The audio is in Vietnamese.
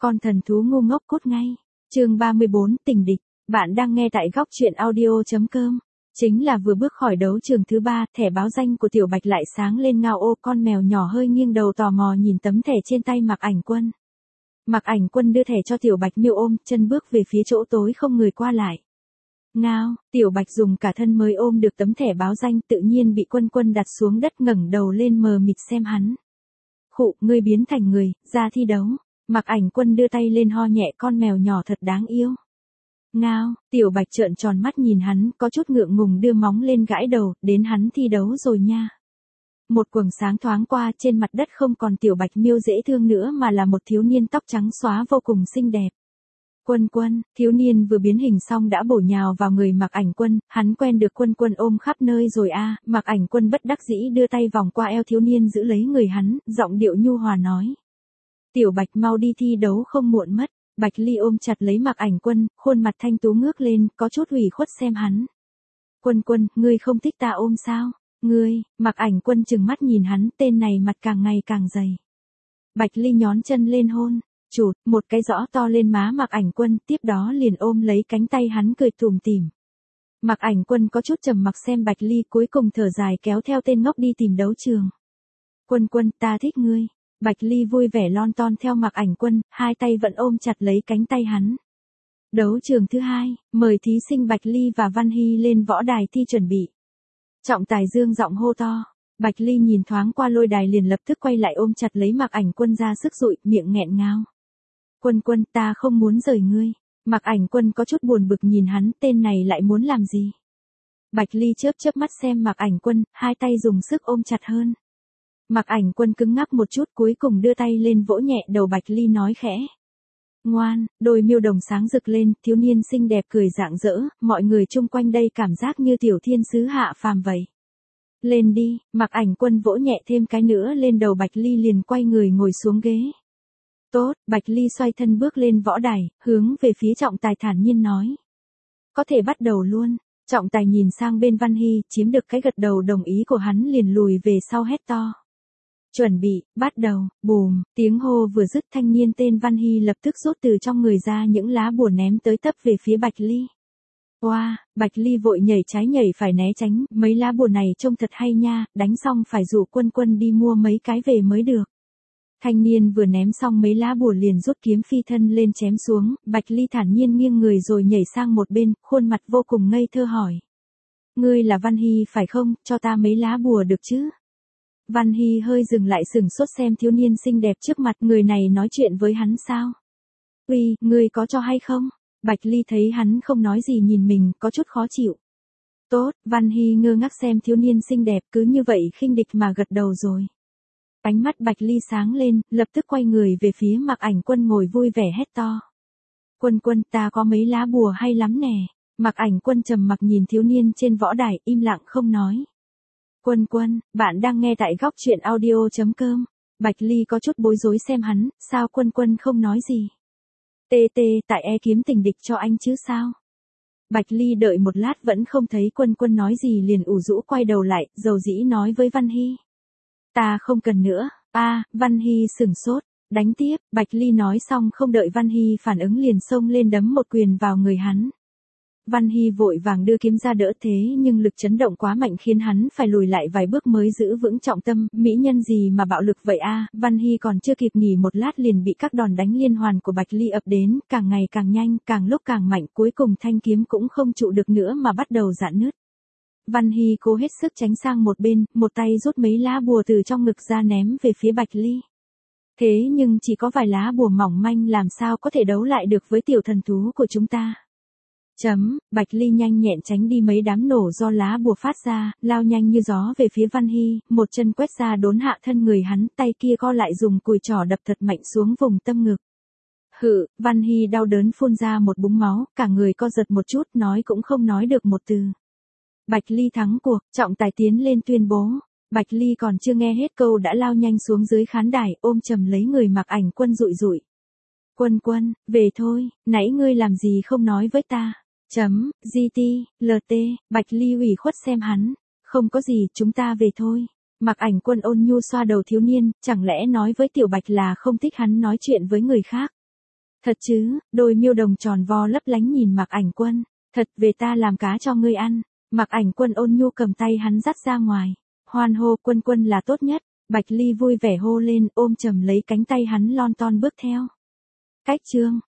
Con thần thú ngu ngốc cút ngay. Chương 34, tình địch. Bạn đang nghe tại góc truyện audio.com. Chính là vừa bước khỏi đấu trường thứ 3, thẻ báo danh của Tiểu Bạch lại sáng lên ngao ô, con mèo nhỏ hơi nghiêng đầu tò mò nhìn tấm thẻ trên tay Mạc Ảnh Quân. Mạc Ảnh Quân đưa thẻ cho Tiểu Bạch miêu ôm, chân bước về phía chỗ tối không người qua lại. Ngao, Tiểu Bạch dùng cả thân mới ôm được tấm thẻ báo danh, tự nhiên bị Quân đặt xuống đất, ngẩng đầu lên mờ mịt xem hắn. Khụ, ngươi biến thành người, ra thi đấu. Mạc Ảnh Quân đưa tay lên ho nhẹ, con mèo nhỏ thật đáng yêu. Ngao, Tiểu Bạch trợn tròn mắt nhìn hắn, có chút ngượng ngùng đưa móng lên gãi đầu, đến hắn thi đấu rồi nha. Một quầng sáng thoáng qua, trên mặt đất không còn Tiểu Bạch miêu dễ thương nữa mà là một thiếu niên tóc trắng xóa vô cùng xinh đẹp. Quân, thiếu niên vừa biến hình xong đã bổ nhào vào người Mạc Ảnh Quân, hắn quen được Quân ôm khắp nơi rồi a. Mạc Ảnh Quân bất đắc dĩ đưa tay vòng qua eo thiếu niên giữ lấy người hắn, giọng điệu nhu hòa nói. Tiểu Bạch mau đi thi đấu không muộn mất. Bạch Ly ôm chặt lấy Mạc Ảnh Quân, khuôn mặt thanh tú ngước lên, có chút ủy khuất xem hắn. Quân, ngươi không thích ta ôm sao? Ngươi, Mạc Ảnh Quân trừng mắt nhìn hắn, tên này mặt càng ngày càng dày. Bạch Ly nhón chân lên hôn, chụt, một cái rõ to lên má Mạc Ảnh Quân, tiếp đó liền ôm lấy cánh tay hắn cười tủm tỉm. Mạc Ảnh Quân có chút trầm mặc xem Bạch Ly, cuối cùng thở dài kéo theo tên ngốc đi tìm đấu trường. Quân, ta thích ngươi. Bạch Ly vui vẻ lon ton theo Mạc Ảnh Quân, hai tay vẫn ôm chặt lấy cánh tay hắn. Đấu trường thứ 2, mời thí sinh Bạch Ly và Văn Hy lên võ đài thi chuẩn bị. Trọng tài dương giọng hô to. Bạch Ly nhìn thoáng qua lôi đài liền lập tức quay lại ôm chặt lấy Mạc Ảnh Quân ra sức dụi, miệng nghẹn ngào. Quân, ta không muốn rời ngươi. Mạc Ảnh Quân có chút buồn bực nhìn hắn, tên này lại muốn làm gì? Bạch Ly chớp mắt xem Mạc Ảnh Quân, hai tay dùng sức ôm chặt hơn. Mạc Ảnh Quân cứng ngắc một chút, cuối cùng đưa tay lên vỗ nhẹ đầu Bạch Ly nói khẽ. Ngoan, đôi miêu đồng sáng rực lên, thiếu niên xinh đẹp cười rạng rỡ, mọi người chung quanh đây cảm giác như tiểu thiên sứ hạ phàm vậy. Lên đi, Mạc Ảnh Quân vỗ nhẹ thêm cái nữa lên đầu Bạch Ly liền quay người ngồi xuống ghế. Tốt, Bạch Ly xoay thân bước lên võ đài, hướng về phía trọng tài thản nhiên nói. Có thể bắt đầu luôn. Trọng tài nhìn sang bên Văn Hy, chiếm được cái gật đầu đồng ý của hắn liền lùi về sau hét to. Chuẩn bị, bắt đầu, bùm, tiếng hô vừa dứt thanh niên tên Văn Hy lập tức rút từ trong người ra những lá bùa ném tới tấp về phía Bạch Ly. Wow, Bạch Ly vội nhảy trái nhảy phải né tránh, mấy lá bùa này trông thật hay nha, đánh xong phải rủ Quân đi mua mấy cái về mới được. Thanh niên vừa ném xong mấy lá bùa liền rút kiếm phi thân lên chém xuống, Bạch Ly thản nhiên nghiêng người rồi nhảy sang một bên, khuôn mặt vô cùng ngây thơ hỏi. Ngươi là Văn Hy phải không, cho ta mấy lá bùa được chứ? Văn Hy hơi dừng lại sừng sốt xem thiếu niên xinh đẹp trước mặt, người này nói chuyện với hắn sao? Uy, ngươi có cho hay không? Bạch Ly thấy hắn không nói gì nhìn mình, có chút khó chịu. Tốt, Văn Hy ngơ ngác xem thiếu niên xinh đẹp, cứ như vậy khinh địch mà gật đầu rồi. Ánh mắt Bạch Ly sáng lên, lập tức quay người về phía Mạc Ảnh Quân ngồi vui vẻ hét to. Quân, ta có mấy lá bùa hay lắm nè. Mạc Ảnh Quân trầm mặc nhìn thiếu niên trên võ đài, im lặng không nói. Quân, bạn đang nghe tại góc truyện audio.com. Bạch Ly có chút bối rối xem hắn, sao Quân không nói gì. Tại kiếm tình địch cho anh chứ sao? Bạch Ly đợi một lát vẫn không thấy Quân nói gì liền ủ rũ quay đầu lại, dầu dĩ nói với Văn Hy. Ta không cần nữa. Văn Hy sừng sốt, đánh tiếp, Bạch Ly nói xong không đợi Văn Hy phản ứng liền xông lên đấm một quyền vào người hắn. Văn Hy vội vàng đưa kiếm ra đỡ thế nhưng lực chấn động quá mạnh khiến hắn phải lùi lại vài bước mới giữ vững trọng tâm, mỹ nhân gì mà bạo lực vậy Văn Hy còn chưa kịp nghỉ một lát liền bị các đòn đánh liên hoàn của Bạch Ly ập đến, càng ngày càng nhanh, càng lúc càng mạnh, cuối cùng thanh kiếm cũng không trụ được nữa mà bắt đầu rạn nứt. Văn Hy cố hết sức tránh sang một bên, một tay rút mấy lá bùa từ trong ngực ra ném về phía Bạch Ly. Thế nhưng chỉ có vài lá bùa mỏng manh làm sao có thể đấu lại được với tiểu thần thú của chúng ta. Bạch Ly nhanh nhẹn tránh đi mấy đám nổ do lá bùa phát ra, lao nhanh như gió về phía Văn Hy, một chân quét ra đốn hạ thân người hắn, tay kia co lại dùng cùi trỏ đập thật mạnh xuống vùng tâm ngực. Văn Hy đau đớn phun ra một búng máu, cả người co giật một chút, nói cũng không nói được một từ. Bạch Ly thắng cuộc, trọng tài tiến lên tuyên bố. Bạch Ly còn chưa nghe hết câu đã lao nhanh xuống dưới khán đài, ôm chầm lấy người Mạc Ảnh Quân rụi. Quân, về thôi, nãy ngươi làm gì không nói với ta? GT, Bạch Ly ủy khuất xem hắn. Không có gì, chúng ta về thôi. Mạc Ảnh Quân ôn nhu xoa đầu thiếu niên, chẳng lẽ nói với Tiểu Bạch là không thích hắn nói chuyện với người khác. Thật chứ, đôi miêu đồng tròn vo lấp lánh nhìn Mạc Ảnh Quân. Thật, về ta làm cá cho ngươi ăn. Mạc Ảnh Quân ôn nhu cầm tay hắn dắt ra ngoài. Hoan hô Quân Quân là tốt nhất. Bạch Ly vui vẻ hô lên ôm chầm lấy cánh tay hắn lon ton bước theo. Cách chương